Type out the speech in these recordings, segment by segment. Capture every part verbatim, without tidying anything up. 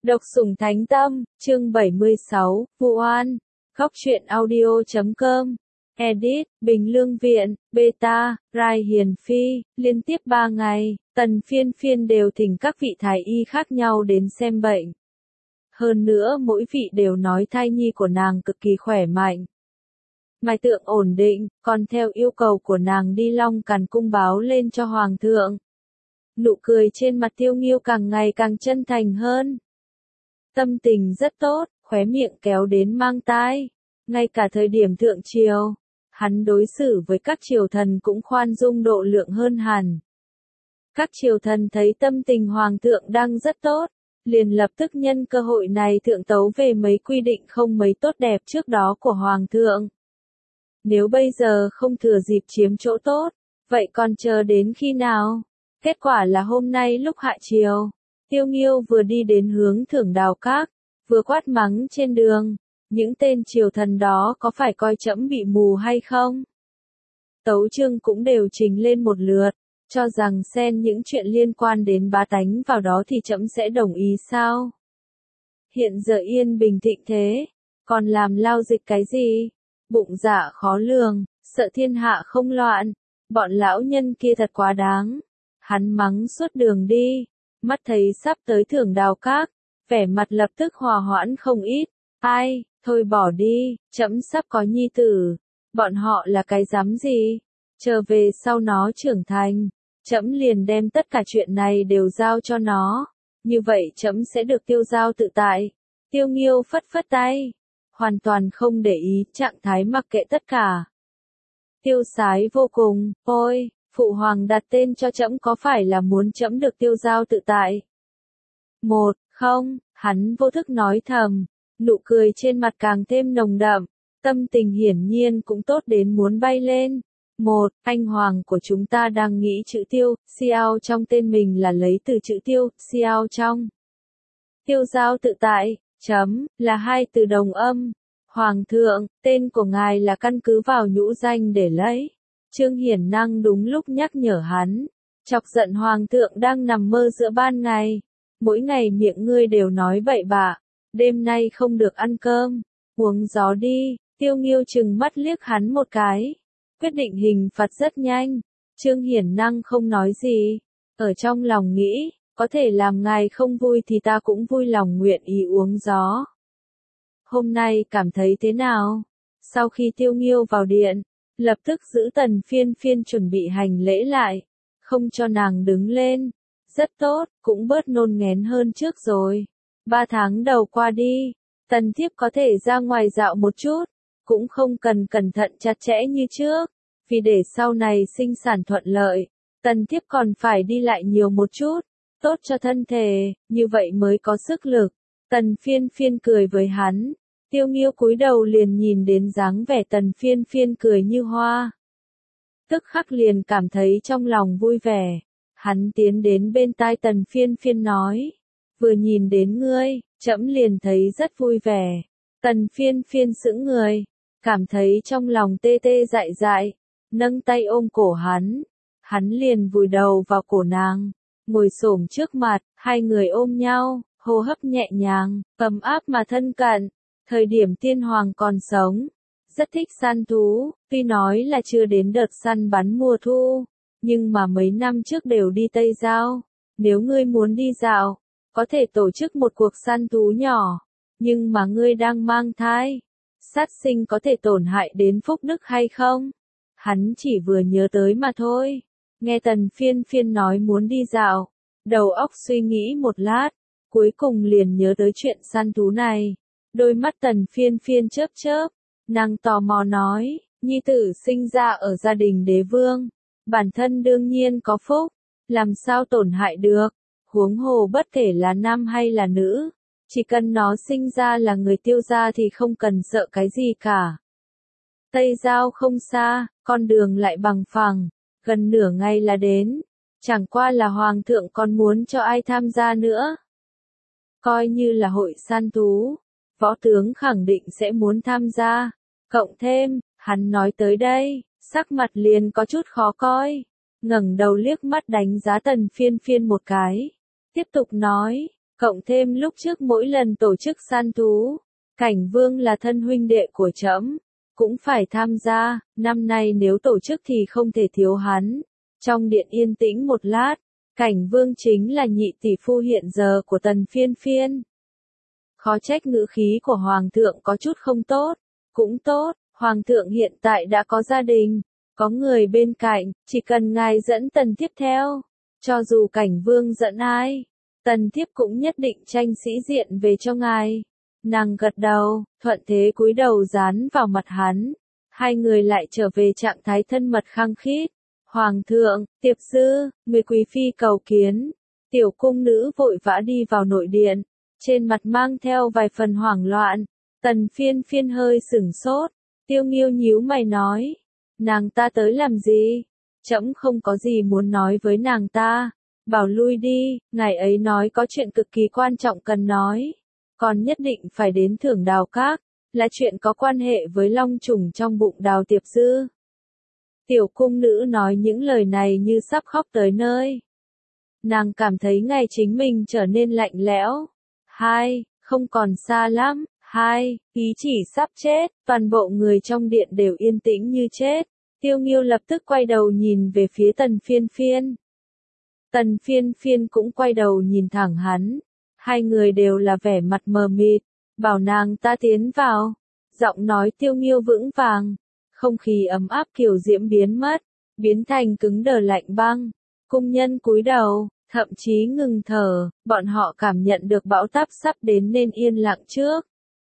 Độc sủng thánh tâm, chương bảy mươi sáu, Vụ oan, góc truyện audio chấm com, edit, Bình Lương Viện, beta, Rai Hiền Phi, liên tiếp ba ngày, Tần Phiên Phiên đều thỉnh các vị thái y khác nhau đến xem bệnh. Hơn nữa mỗi vị đều nói thai nhi của nàng cực kỳ khỏe mạnh. Mai tượng ổn định, còn theo yêu cầu của nàng đi Long Càn cung báo lên cho Hoàng thượng. Nụ cười trên mặt Tiêu Nghiêu càng ngày càng chân thành hơn. Tâm tình rất tốt, khóe miệng kéo đến mang tai. Ngay cả thời điểm thượng triều, hắn đối xử với các triều thần cũng khoan dung độ lượng hơn hẳn. Các triều thần thấy tâm tình Hoàng thượng đang rất tốt, liền lập tức nhân cơ hội này thượng tấu về mấy quy định không mấy tốt đẹp trước đó của Hoàng thượng. Nếu bây giờ không thừa dịp chiếm chỗ tốt, vậy còn chờ đến khi nào? Kết quả là hôm nay lúc hạ triều, Tiêu Nghiêu vừa đi đến hướng Thưởng Đào Các, vừa quát mắng trên đường, những tên triều thần đó có phải coi trẫm bị mù hay không? Tấu chương cũng đều trình lên một lượt, cho rằng xen những chuyện liên quan đến bá tánh vào đó thì trẫm sẽ đồng ý sao? Hiện giờ yên bình thịnh thế, còn làm lao dịch cái gì? Bụng dạ khó lường, sợ thiên hạ không loạn, bọn lão nhân kia thật quá đáng. Hắn mắng suốt đường đi, mắt thấy sắp tới Thưởng Đào Các, vẻ mặt lập tức hòa hoãn không ít. Ai, thôi bỏ đi, trẫm sắp có nhi tử, bọn họ là cái dám gì? Chờ về sau nó trưởng thành, trẫm liền đem tất cả chuyện này đều giao cho nó, như vậy trẫm sẽ được tiêu giao tự tại. Tiêu Nghiêu phất phất tay, hoàn toàn không để ý, trạng thái mặc kệ tất cả. Tiêu Sái vô cùng, ôi, phụ hoàng đặt tên cho trẫm có phải là muốn trẫm được tiêu giao tự tại? Một, không, hắn vô thức nói thầm, nụ cười trên mặt càng thêm nồng đậm, tâm tình hiển nhiên cũng tốt đến muốn bay lên. Một, anh hoàng của chúng ta đang nghĩ chữ tiêu, xiao trong tên mình là lấy từ chữ tiêu, xiao trong. Tiêu giao tự tại, chấm, là hai từ đồng âm. Hoàng thượng, tên của ngài là căn cứ vào nhũ danh để lấy. Trương Hiển Năng đúng lúc nhắc nhở hắn, chọc giận Hoàng thượng đang nằm mơ giữa ban ngày. Mỗi ngày miệng ngươi đều nói bậy bạ, đêm nay không được ăn cơm, uống gió đi. Tiêu Nghiêu chừng mắt liếc hắn một cái, quyết định hình phạt rất nhanh. Trương Hiển Năng không nói gì, ở trong lòng nghĩ, có thể làm ngài không vui thì ta cũng vui lòng nguyện ý uống gió. Hôm nay cảm thấy thế nào? Sau khi Tiêu Nghiêu vào điện, lập tức giữ Tần Phiên Phiên chuẩn bị hành lễ lại, không cho nàng đứng lên. Rất tốt, cũng bớt nôn nghén hơn trước rồi. Ba tháng đầu qua đi, Tần thiếp có thể ra ngoài dạo một chút, cũng không cần cẩn thận chặt chẽ như trước, vì để sau này sinh sản thuận lợi, Tần thiếp còn phải đi lại nhiều một chút, tốt cho thân thể, như vậy mới có sức lực. Tần Phiên Phiên cười với hắn. Tiêu Nghiêu cúi đầu liền nhìn đến dáng vẻ Tần Phiên Phiên cười như hoa. Tức khắc liền cảm thấy trong lòng vui vẻ. Hắn tiến đến bên tai Tần Phiên Phiên nói. Vừa nhìn đến ngươi, trẫm liền thấy rất vui vẻ. Tần Phiên Phiên sững người, cảm thấy trong lòng tê tê dại dại, nâng tay ôm cổ hắn. Hắn liền vùi đầu vào cổ nàng, ngồi xổm trước mặt, hai người ôm nhau, hô hấp nhẹ nhàng, ấm áp mà thân cận. Thời điểm tiên hoàng còn sống, rất thích săn thú, tuy nói là chưa đến đợt săn bắn mùa thu, nhưng mà mấy năm trước đều đi Tây Giao. Nếu ngươi muốn đi dạo, có thể tổ chức một cuộc săn thú nhỏ, nhưng mà ngươi đang mang thai, sát sinh có thể tổn hại đến phúc đức hay không? Hắn chỉ vừa nhớ tới mà thôi. Nghe Tần Phiên Phiên nói muốn đi dạo, đầu óc suy nghĩ một lát, cuối cùng liền nhớ tới chuyện săn thú này. Đôi mắt Tần Phiên Phiên chớp chớp, nàng tò mò nói, nhi tử sinh ra ở gia đình đế vương, bản thân đương nhiên có phúc, làm sao tổn hại được, huống hồ bất kể là nam hay là nữ, chỉ cần nó sinh ra là người Tiêu gia thì không cần sợ cái gì cả. Tây Giao không xa, con đường lại bằng phẳng, gần nửa ngày là đến, chẳng qua là Hoàng thượng còn muốn cho ai tham gia nữa. Coi như là hội săn thú, võ tướng khẳng định sẽ muốn tham gia, cộng thêm, hắn nói tới đây, sắc mặt liền có chút khó coi, ngẩng đầu liếc mắt đánh giá Tần Phiên Phiên một cái, tiếp tục nói, Cộng thêm lúc trước mỗi lần tổ chức săn thú, Cảnh Vương là thân huynh đệ của trẫm, cũng phải tham gia, năm nay nếu tổ chức thì không thể thiếu hắn. Trong điện yên tĩnh một lát, Cảnh Vương chính là nhị tỷ phu hiện giờ của Tần Phiên Phiên. Khó trách ngữ khí của Hoàng thượng có chút không tốt, cũng tốt, Hoàng thượng hiện tại đã có gia đình, có người bên cạnh, chỉ cần ngài dẫn Tần Thiếp theo, cho dù Cảnh Vương dẫn ai, Tần Thiếp cũng nhất định tranh sĩ diện về cho ngài. Nàng gật đầu, thuận thế cúi đầu dán vào mặt hắn, hai người lại trở về trạng thái thân mật khăng khít. Hoàng thượng, Tiệp Dư, người quý phi cầu kiến. Tiểu cung nữ vội vã đi vào nội điện, trên mặt mang theo vài phần hoảng loạn. Tần Phiên Phiên hơi sửng sốt, Tiêu Nghiêu nhíu mày nói, nàng ta tới làm gì? Trẫm không có gì muốn nói với nàng ta, bảo lui đi, ngài ấy nói có chuyện cực kỳ quan trọng cần nói, còn nhất định phải đến Thưởng Đào Các, là chuyện có quan hệ với long trùng trong bụng Đào Tiệp Dư. Tiểu cung nữ nói những lời này như sắp khóc tới nơi. Nàng cảm thấy ngày chính mình trở nên lạnh lẽo. Hai, không còn xa lắm. Hai, ý chỉ sắp chết, toàn bộ người trong điện đều yên tĩnh như chết. Tiêu Nghiêu lập tức quay đầu nhìn về phía Tần Phiên Phiên. Tần Phiên Phiên cũng quay đầu nhìn thẳng hắn. Hai người đều là vẻ mặt mờ mịt, bảo nàng ta tiến vào. Giọng nói Tiêu Nghiêu vững vàng. Không khí ấm áp kiều diễm biến mất, biến thành cứng đờ lạnh băng. Cung nhân cúi đầu, thậm chí ngừng thở, bọn họ cảm nhận được bão táp sắp đến nên yên lặng trước.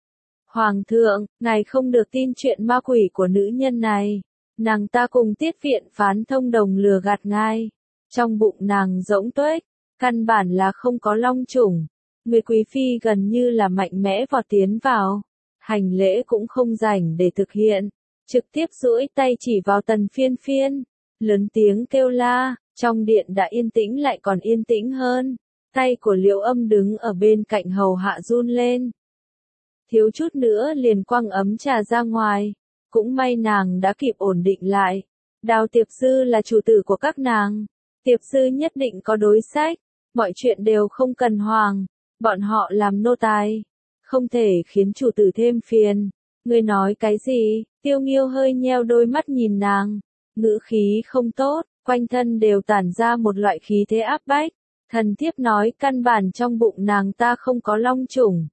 Hoàng thượng, ngài không được tin chuyện ma quỷ của nữ nhân này. Nàng ta cùng Tiết Viện Phán thông đồng lừa gạt ngài. Trong bụng nàng rỗng tuếch, căn bản là không có long trùng. Người quý phi gần như là mạnh mẽ vọt tiến vào. Hành lễ cũng không rảnh để thực hiện. Trực tiếp duỗi tay chỉ vào Tần Phiên Phiên, lớn tiếng kêu la, trong điện đã yên tĩnh lại còn yên tĩnh hơn. Tay của Liễu Âm đứng ở bên cạnh hầu hạ run lên. Thiếu chút nữa liền quăng ấm trà ra ngoài, cũng may nàng đã kịp ổn định lại. Đào Tiệp Dư là chủ tử của các nàng, Tiệp Dư nhất định có đối sách, mọi chuyện đều không cần hoàng, bọn họ làm nô tài, không thể khiến chủ tử thêm phiền. Ngươi nói cái gì? Tiêu Nghiêu hơi nheo đôi mắt nhìn nàng, ngữ khí không tốt, quanh thân đều tản ra một loại khí thế áp bách. Thần thiếp nói căn bản trong bụng nàng ta không có long trùng.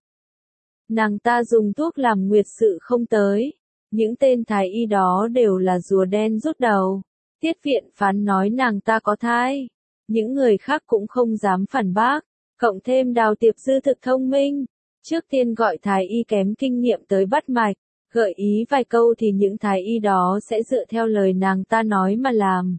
Nàng ta dùng thuốc làm nguyệt sự không tới. Những tên thái y đó đều là rùa đen rút đầu. Tiết Viện Phán nói nàng ta có thai. Những người khác cũng không dám phản bác. Cộng thêm Đào Tiệp Dư thực thông minh. Trước tiên gọi thái y kém kinh nghiệm tới bắt mạch. Gợi ý vài câu thì những thái y đó sẽ dựa theo lời nàng ta nói mà làm.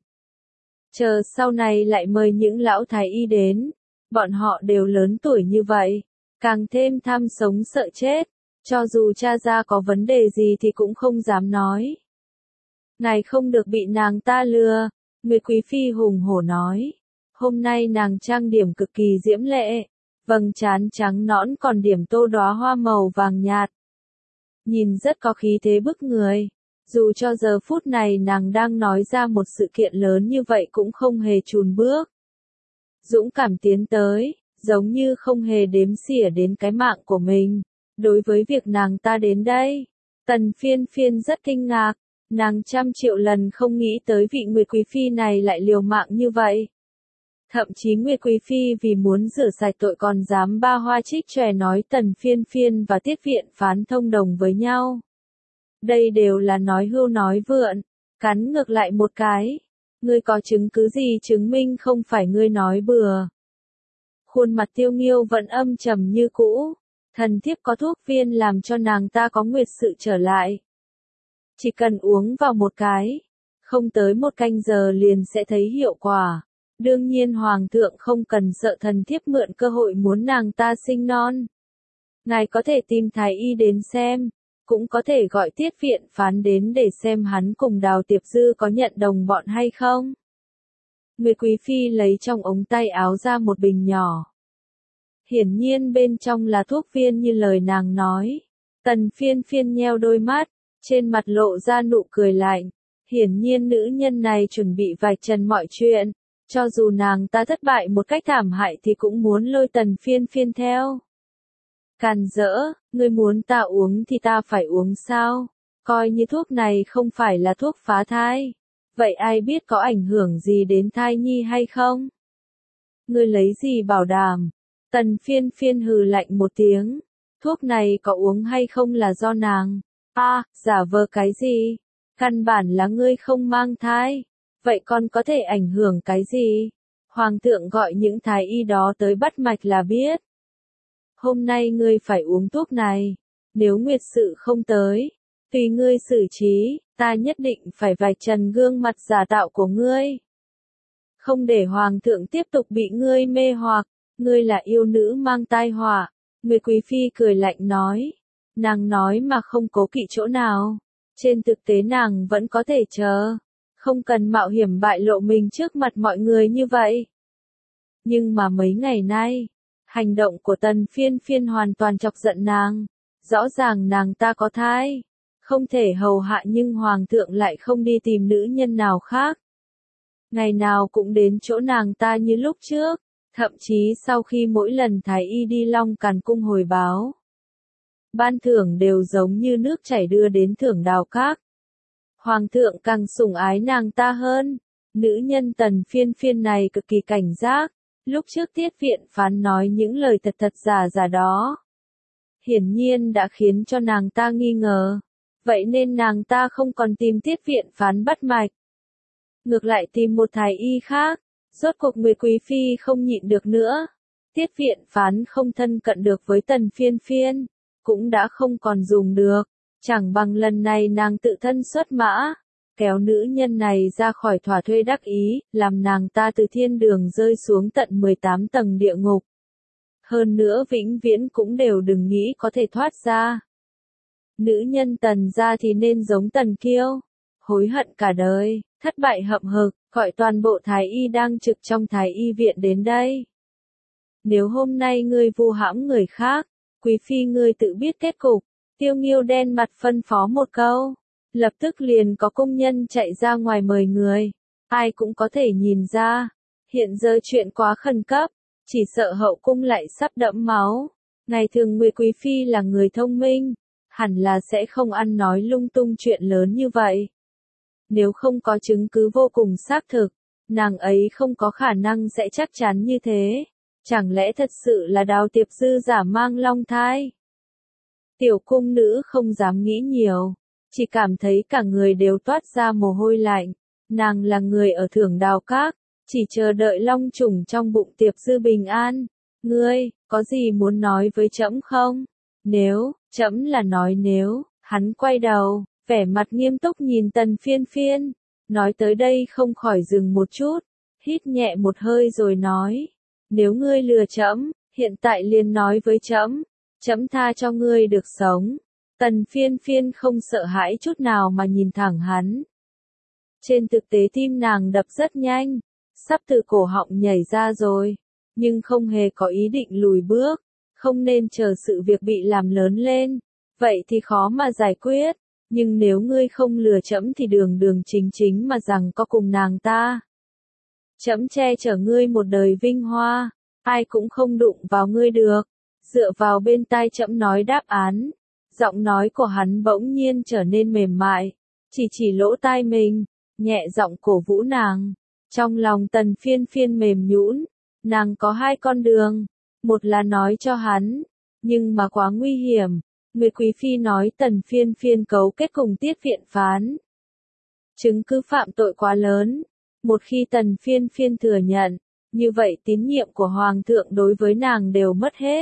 Chờ sau này lại mời những lão thái y đến. Bọn họ đều lớn tuổi như vậy. Càng thêm tham sống sợ chết. Cho dù cha ra có vấn đề gì thì cũng không dám nói. Ngài không được bị nàng ta lừa. Người quý phi hùng hổ nói. Hôm nay nàng trang điểm cực kỳ diễm lệ. Vầng trán trắng nõn còn điểm tô đóa hoa màu vàng nhạt. Nhìn rất có khí thế bức người. Dù cho giờ phút này nàng đang nói ra một sự kiện lớn như vậy cũng không hề chùn bước. Dũng cảm tiến tới, giống như không hề đếm xỉa đến cái mạng của mình. Đối với việc nàng ta đến đây, Tần Phiên Phiên rất kinh ngạc. Nàng trăm triệu lần không nghĩ tới vị Nguyệt Quý Phi này lại liều mạng như vậy. Thậm chí Nguyệt Quý Phi vì muốn rửa sạch tội còn dám ba hoa trích chòe nói Tần Phiên Phiên và Tiết Viện Phán thông đồng với nhau. Đây đều là nói hưu nói vượn, cắn ngược lại một cái. Ngươi có chứng cứ gì chứng minh không phải ngươi nói bừa. Khuôn mặt Tiêu Nghiêu vẫn âm trầm như cũ. Thần thiếp có thuốc viên làm cho nàng ta có nguyệt sự trở lại. Chỉ cần uống vào một cái, không tới một canh giờ liền sẽ thấy hiệu quả. Đương nhiên Hoàng thượng không cần sợ thần thiếp mượn cơ hội muốn nàng ta sinh non. Ngài có thể tìm thái y đến xem, cũng có thể gọi Tiết Viện Phán đến để xem hắn cùng Đào Tiệp Dư có nhận đồng bọn hay không. Người quý phi lấy trong ống tay áo ra một bình nhỏ. Hiển nhiên bên trong là thuốc viên như lời nàng nói. Tần Phiên Phiên nheo đôi mắt, trên mặt lộ ra nụ cười lạnh. Hiển nhiên nữ nhân này chuẩn bị vạch trần mọi chuyện. Cho dù nàng ta thất bại một cách thảm hại thì cũng muốn lôi Tần Phiên Phiên theo. Càn rỡ, ngươi muốn ta uống thì ta phải uống sao? Coi như thuốc này không phải là thuốc phá thai. Vậy ai biết có ảnh hưởng gì đến thai nhi hay không? Ngươi lấy gì bảo đảm? Tần Phiên Phiên hừ lạnh một tiếng. Thuốc này có uống hay không là do nàng. A, à, giả vờ cái gì? Căn bản là ngươi không mang thai. Vậy con có thể ảnh hưởng cái gì? Hoàng thượng gọi những thái y đó tới bắt mạch là biết. Hôm nay ngươi phải uống thuốc này. Nếu nguyệt sự không tới, tùy ngươi xử trí, ta nhất định phải vạch trần gương mặt giả tạo của ngươi. Không để hoàng thượng tiếp tục bị ngươi mê hoặc, ngươi là yêu nữ mang tai họa. Người quý phi cười lạnh nói. Nàng nói mà không cố kỵ chỗ nào. Trên thực tế nàng vẫn có thể chờ. Không cần mạo hiểm bại lộ mình trước mặt mọi người như vậy. Nhưng mà mấy ngày nay, hành động của Tần Phiên Phiên hoàn toàn chọc giận nàng. Rõ ràng nàng ta có thai. Không thể hầu hạ nhưng hoàng thượng lại không đi tìm nữ nhân nào khác. Ngày nào cũng đến chỗ nàng ta như lúc trước. Thậm chí sau khi mỗi lần thái y đi Long Càn cung hồi báo, ban thưởng đều giống như nước chảy đưa đến thưởng đào các. Hoàng thượng càng sủng ái nàng ta hơn. Nữ nhân Tần Phiên Phiên này cực kỳ cảnh giác. Lúc trước Tiết Viện Phán nói những lời thật thật giả giả đó, hiển nhiên đã khiến cho nàng ta nghi ngờ. Vậy nên nàng ta không còn tìm Tiết Viện Phán bắt mạch, ngược lại tìm một thái y khác. Rốt cuộc người quý phi không nhịn được nữa. Tiết Viện Phán không thân cận được với Tần Phiên Phiên, cũng đã không còn dùng được. Chẳng bằng lần này nàng tự thân xuất mã, kéo nữ nhân này ra khỏi thỏa thuê đắc ý, làm nàng ta từ thiên đường rơi xuống tận mười tám tầng địa ngục. Hơn nữa vĩnh viễn cũng đều đừng nghĩ có thể thoát ra. Nữ nhân Tần gia thì nên giống Tần Kiêu, hối hận cả đời, thất bại hậm hực, gọi toàn bộ thái y đang trực trong thái y viện đến đây. Nếu hôm nay ngươi vu hãm người khác, quý phi ngươi tự biết kết cục. Tiêu Nghiêu đen mặt phân phó một câu, lập tức liền có công nhân chạy ra ngoài mời người. Ai cũng có thể nhìn ra, hiện giờ chuyện quá khẩn cấp, chỉ sợ hậu cung lại sắp đẫm máu. Ngày thường người quý phi là người thông minh, hẳn là sẽ không ăn nói lung tung chuyện lớn như vậy. Nếu không có chứng cứ vô cùng xác thực, nàng ấy không có khả năng sẽ chắc chắn như thế. Chẳng lẽ thật sự là Đào Tiệp Dư giả mang long thai? Tiểu cung nữ không dám nghĩ nhiều, chỉ cảm thấy cả người đều toát ra mồ hôi lạnh. Nàng là người ở Thưởng Đào Các, chỉ chờ đợi long trùng trong bụng Tiệp Dư bình an. Ngươi, có gì muốn nói với trẫm không? Nếu, trẫm là nói nếu, hắn quay đầu, vẻ mặt nghiêm túc nhìn Tần Phiên Phiên, nói tới đây không khỏi dừng một chút, hít nhẹ một hơi rồi nói, nếu ngươi lừa trẫm, hiện tại liền nói với trẫm, trẫm tha cho ngươi được sống. Tần Phiên Phiên không sợ hãi chút nào mà nhìn thẳng hắn. Trên thực tế tim nàng đập rất nhanh, sắp từ cổ họng nhảy ra rồi, nhưng không hề có ý định lùi bước, không nên chờ sự việc bị làm lớn lên, vậy thì khó mà giải quyết, nhưng nếu ngươi không lừa trẫm thì đường đường chính chính mà rằng có cùng nàng ta. Trẫm che chở ngươi một đời vinh hoa, ai cũng không đụng vào ngươi được. Dựa vào bên tai trẫm nói đáp án, giọng nói của hắn bỗng nhiên trở nên mềm mại, chỉ chỉ lỗ tai mình, nhẹ giọng cổ vũ nàng. Trong lòng Tần Phiên Phiên mềm nhũn, nàng có hai con đường, một là nói cho hắn, nhưng mà quá nguy hiểm. Người quý phi nói Tần Phiên Phiên cấu kết cùng Tiết Viện Phán, chứng cứ phạm tội quá lớn. Một khi Tần Phiên Phiên thừa nhận, như vậy tín nhiệm của Hoàng thượng đối với nàng đều mất hết.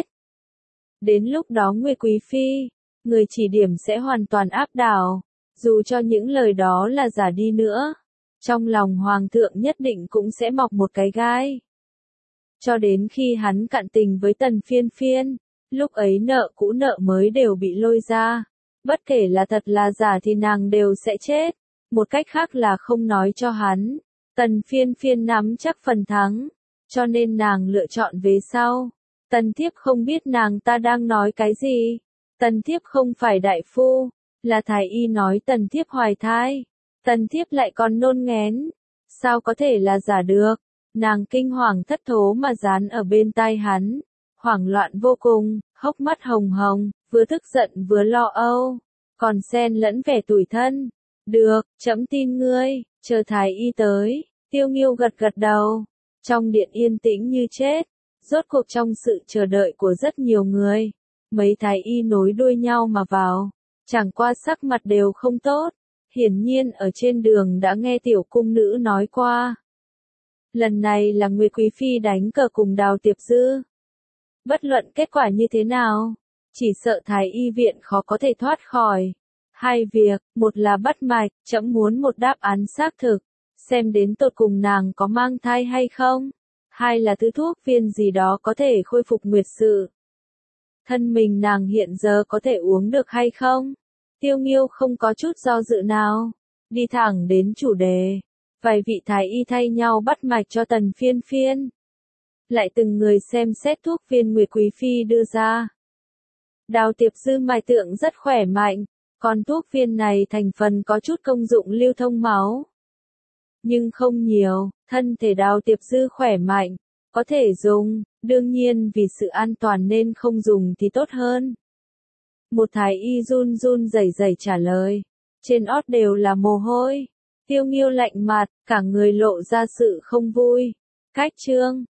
Đến lúc đó người quý phi, người chỉ điểm sẽ hoàn toàn áp đảo, dù cho những lời đó là giả đi nữa. Trong lòng Hoàng thượng nhất định cũng sẽ mọc một cái gai. Cho đến khi hắn cạn tình với Tần Phiên Phiên, lúc ấy nợ cũ nợ mới đều bị lôi ra. Bất kể là thật là giả thì nàng đều sẽ chết. Một cách khác là không nói cho hắn. Tần Phiên Phiên nắm chắc phần thắng, cho nên nàng lựa chọn về sau. Tần Thiếp không biết nàng ta đang nói cái gì. Tần Thiếp không phải đại phu, là thái y nói Tần Thiếp hoài thai. Tần Thiếp lại còn nôn nghén, sao có thể là giả được. Nàng kinh hoàng thất thố mà dán ở bên tai hắn, hoảng loạn vô cùng, hốc mắt hồng hồng, vừa tức giận vừa lo âu, còn xen lẫn vẻ tủi thân. Được, trẫm tin ngươi, chờ thái y tới. Tiêu Nghiêu gật gật đầu. Trong điện yên tĩnh như chết. Rốt cuộc trong sự chờ đợi của rất nhiều người, mấy thái y nối đuôi nhau mà vào, chẳng qua sắc mặt đều không tốt. Hiển nhiên ở trên đường đã nghe tiểu cung nữ nói qua. Lần này là Nguyệt Quý Phi đánh cờ cùng Đào Tiệp Dư. Bất luận kết quả như thế nào, chỉ sợ thái y viện khó có thể thoát khỏi. Hai việc, một là bắt mạch, trẫm muốn một đáp án xác thực, xem đến tột cùng nàng có mang thai hay không. Hai là thứ thuốc viên gì đó có thể khôi phục nguyệt sự. Thân mình nàng hiện giờ có thể uống được hay không? Tiêu Nghiêu không có chút do dự nào, đi thẳng đến chủ đề. Vài vị thái y thay nhau bắt mạch cho Tần Phiên Phiên. Lại từng người xem xét thuốc viên Nguyệt Quý Phi đưa ra. Đào Tiệp Dư mạch tượng rất khỏe mạnh, còn thuốc viên này thành phần có chút công dụng lưu thông máu. Nhưng không nhiều, thân thể Đào Tiệp Dư khỏe mạnh, có thể dùng, đương nhiên vì sự an toàn nên không dùng thì tốt hơn. Một thái y run run rẩy rẩy trả lời, trên ót đều là mồ hôi. Tiêu Nghiêu lạnh mặt, cả người lộ ra sự không vui. Cách chương